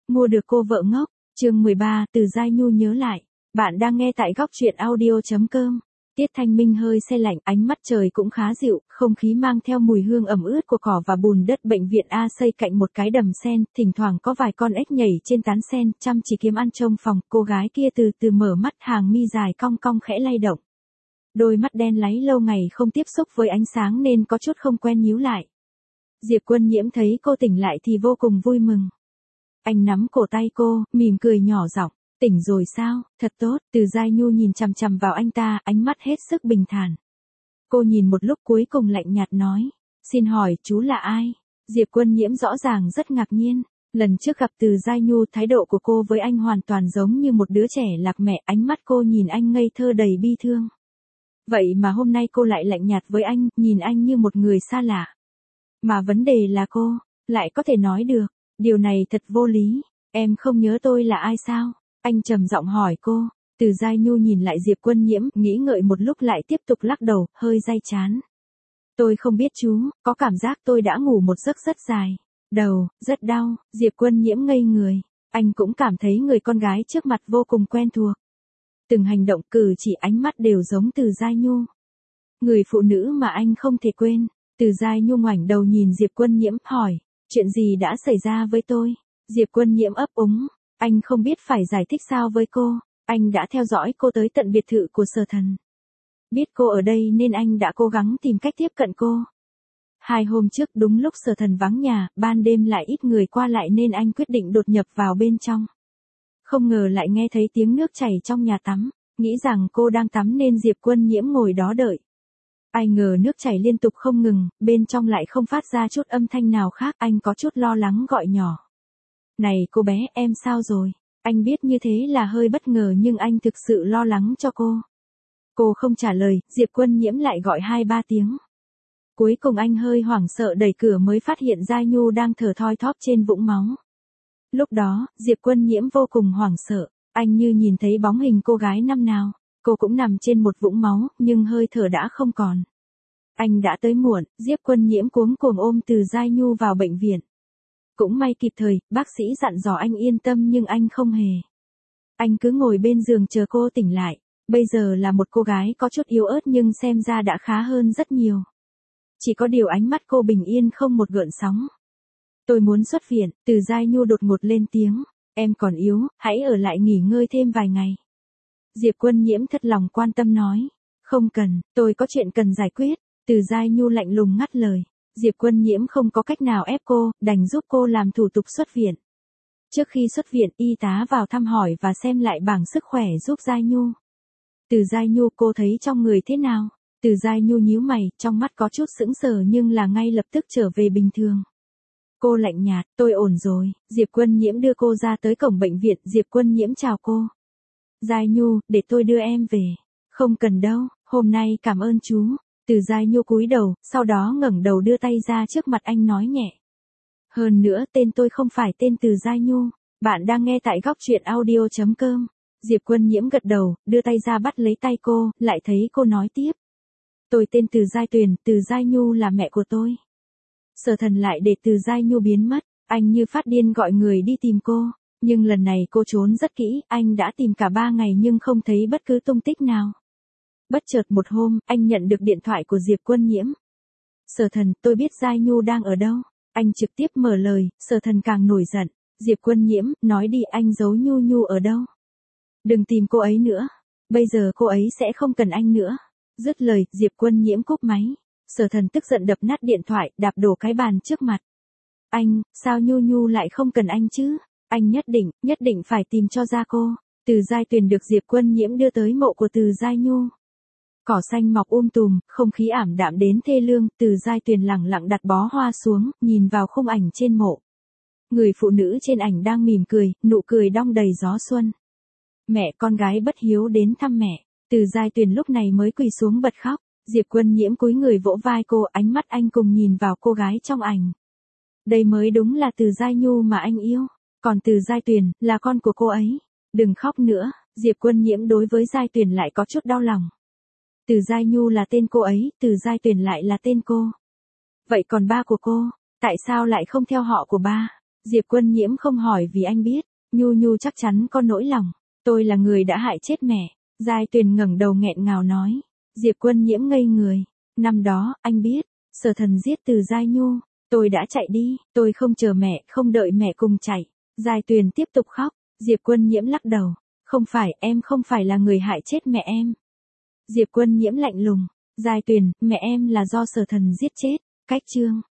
Mua được cô vợ ngốc, chương 13, Từ Giai Nhu nhớ lại. Bạn đang nghe tại góc truyện audio.com. Tiết thanh minh hơi se lạnh, ánh mắt trời cũng khá dịu, không khí mang theo mùi hương ẩm ướt của cỏ và bùn đất. Bệnh viện A xây cạnh một cái đầm sen, thỉnh thoảng có vài con ếch nhảy trên tán sen, chăm chỉ kiếm ăn trông phòng. Cô gái kia từ từ mở mắt, hàng mi dài cong cong khẽ lay động. Đôi mắt đen láy lâu ngày không tiếp xúc với ánh sáng nên có chút không quen nhíu lại. Diệp Quân Nhiễm thấy cô tỉnh lại thì vô cùng vui mừng. Anh nắm cổ tay cô, mỉm cười nhỏ giọng, tỉnh rồi sao, thật tốt. Từ Giai Nhu nhìn chằm chằm vào anh ta, ánh mắt hết sức bình thản. Cô nhìn một lúc cuối cùng lạnh nhạt nói, xin hỏi chú là ai? Diệp Quân Nhiễm rõ ràng rất ngạc nhiên. Lần trước gặp Từ Giai Nhu, thái độ của cô với anh hoàn toàn giống như một đứa trẻ lạc mẹ, ánh mắt cô nhìn anh ngây thơ đầy bi thương. Vậy mà hôm nay cô lại lạnh nhạt với anh, nhìn anh như một người xa lạ. Mà vấn đề là cô, lại có thể nói được, điều này thật vô lý, em không nhớ tôi là ai sao? Anh trầm giọng hỏi cô. Từ Giai Nhu nhìn lại Diệp Quân Nhiễm, nghĩ ngợi một lúc lại tiếp tục lắc đầu, hơi day chán. Tôi không biết chú, có cảm giác tôi đã ngủ một giấc rất dài. Đầu, rất đau. Diệp Quân Nhiễm ngây người. Anh cũng cảm thấy người con gái trước mặt vô cùng quen thuộc. Từng hành động cử chỉ ánh mắt đều giống Từ Giai Nhu. Người phụ nữ mà anh không thể quên. Từ Giai Nhu ngoảnh đầu nhìn Diệp Quân Nhiễm, hỏi, chuyện gì đã xảy ra với tôi? Diệp Quân Nhiễm ấp úng, anh không biết phải giải thích sao với cô, anh đã theo dõi cô tới tận biệt thự của Sở Thần. Biết cô ở đây nên anh đã cố gắng tìm cách tiếp cận cô. 2 hôm trước đúng lúc Sở Thần vắng nhà, ban đêm lại ít người qua lại nên anh quyết định đột nhập vào bên trong. Không ngờ lại nghe thấy tiếng nước chảy trong nhà tắm, nghĩ rằng cô đang tắm nên Diệp Quân Nhiễm ngồi đó đợi. Ai ngờ nước chảy liên tục không ngừng, bên trong lại không phát ra chút âm thanh nào khác, anh có chút lo lắng gọi nhỏ. Này cô bé, em sao rồi? Anh biết như thế là hơi bất ngờ nhưng anh thực sự lo lắng cho cô. Cô không trả lời, Diệp Quân Nhiễm lại gọi 2-3 tiếng. Cuối cùng anh hơi hoảng sợ đẩy cửa mới phát hiện Giai Nhu đang thở thoi thóp trên vũng máu. Lúc đó, Diệp Quân Nhiễm vô cùng hoảng sợ, anh như nhìn thấy bóng hình cô gái năm nào. Cô cũng nằm trên một vũng máu, nhưng hơi thở đã không còn. Anh đã tới muộn, Diệp Quân Nhiễm cuống cuồng ôm Từ Giai Nhu vào bệnh viện. Cũng may kịp thời, bác sĩ dặn dò anh yên tâm nhưng anh không hề. Anh cứ ngồi bên giường chờ cô tỉnh lại. Bây giờ là một cô gái có chút yếu ớt nhưng xem ra đã khá hơn rất nhiều. Chỉ có điều ánh mắt cô bình yên không một gợn sóng. Tôi muốn xuất viện, Từ Giai Nhu đột ngột lên tiếng. Em còn yếu, hãy ở lại nghỉ ngơi thêm vài ngày. Diệp Quân Nhiễm thật lòng quan tâm nói. Không cần, tôi có chuyện cần giải quyết. Từ Giai Nhu lạnh lùng ngắt lời. Diệp Quân Nhiễm không có cách nào ép cô, đành giúp cô làm thủ tục xuất viện. Trước khi xuất viện, y tá vào thăm hỏi và xem lại bảng sức khỏe giúp Giai Nhu. Từ Giai Nhu, cô thấy trong người thế nào? Từ Giai Nhu nhíu mày, trong mắt có chút sững sờ nhưng là ngay lập tức trở về bình thường. Cô lạnh nhạt, tôi ổn rồi. Diệp Quân Nhiễm đưa cô ra tới cổng bệnh viện, Diệp Quân Nhiễm chào cô. Giai Nhu, để tôi đưa em về. Không cần đâu, hôm nay cảm ơn chú. Từ Giai Nhu cúi đầu, sau đó ngẩng đầu đưa tay ra trước mặt anh nói nhẹ. Hơn nữa tên tôi không phải tên Từ Giai Nhu. Bạn đang nghe tại góc truyện audio.com. Diệp Quân Nhiễm gật đầu, đưa tay ra bắt lấy tay cô, lại thấy cô nói tiếp. Tôi tên Từ Giai Tuyền, Từ Giai Nhu là mẹ của tôi. Sở Thần lại để Từ Giai Nhu biến mất, anh như phát điên gọi người đi tìm cô. Nhưng lần này cô trốn rất kỹ, anh đã tìm cả 3 ngày nhưng không thấy bất cứ tung tích nào. Bất chợt một hôm, anh nhận được điện thoại của Diệp Quân Nhiễm. Sở Thần, tôi biết Giai Nhu đang ở đâu. Anh trực tiếp mở lời, Sở Thần càng nổi giận. Diệp Quân Nhiễm, nói đi, anh giấu Nhu Nhu ở đâu? Đừng tìm cô ấy nữa. Bây giờ cô ấy sẽ không cần anh nữa. Dứt lời, Diệp Quân Nhiễm cúp máy. Sở Thần tức giận đập nát điện thoại, đạp đổ cái bàn trước mặt. Anh, sao Nhu Nhu lại không cần anh chứ? Anh nhất định phải tìm cho ra cô. Từ Giai Tuyền được Diệp Quân Nhiễm đưa tới mộ của Từ Giai Nhu. Cỏ xanh mọc tùm, không khí ảm đạm đến thê lương, Từ Giai Tuyền lẳng lặng đặt bó hoa xuống, nhìn vào khung ảnh trên mộ. Người phụ nữ trên ảnh đang mỉm cười, nụ cười đong đầy gió xuân. Mẹ con gái bất hiếu đến thăm mẹ. Từ Giai Tuyền lúc này mới quỳ xuống bật khóc. Diệp Quân Nhiễm cúi người vỗ vai cô, ánh mắt anh cùng nhìn vào cô gái trong ảnh. Đây mới đúng là Từ Giai Nhu mà anh yêu. Còn Từ Giai Tuyền, là con của cô ấy. Đừng khóc nữa, Diệp Quân Nhiễm đối với Giai Tuyền lại có chút đau lòng. Từ Giai Nhu là tên cô ấy, Từ Giai Tuyền lại là tên cô. Vậy còn ba của cô, tại sao lại không theo họ của ba? Diệp Quân Nhiễm không hỏi vì anh biết, Nhu Nhu chắc chắn có nỗi lòng. Tôi là người đã hại chết mẹ. Giai Tuyền ngẩng đầu nghẹn ngào nói. Diệp Quân Nhiễm ngây người. Năm đó, anh biết, Sở Thần giết Từ Giai Nhu. Tôi đã chạy đi, tôi không chờ mẹ, không đợi mẹ cùng chạy. Giai Tuyền tiếp tục khóc. Diệp Quân Nhiễm lắc đầu. Không phải, em không phải là người hại chết mẹ em. Diệp Quân Nhiễm lạnh lùng. Giai Tuyền, mẹ em là do Sở Thần giết chết. Cách chương.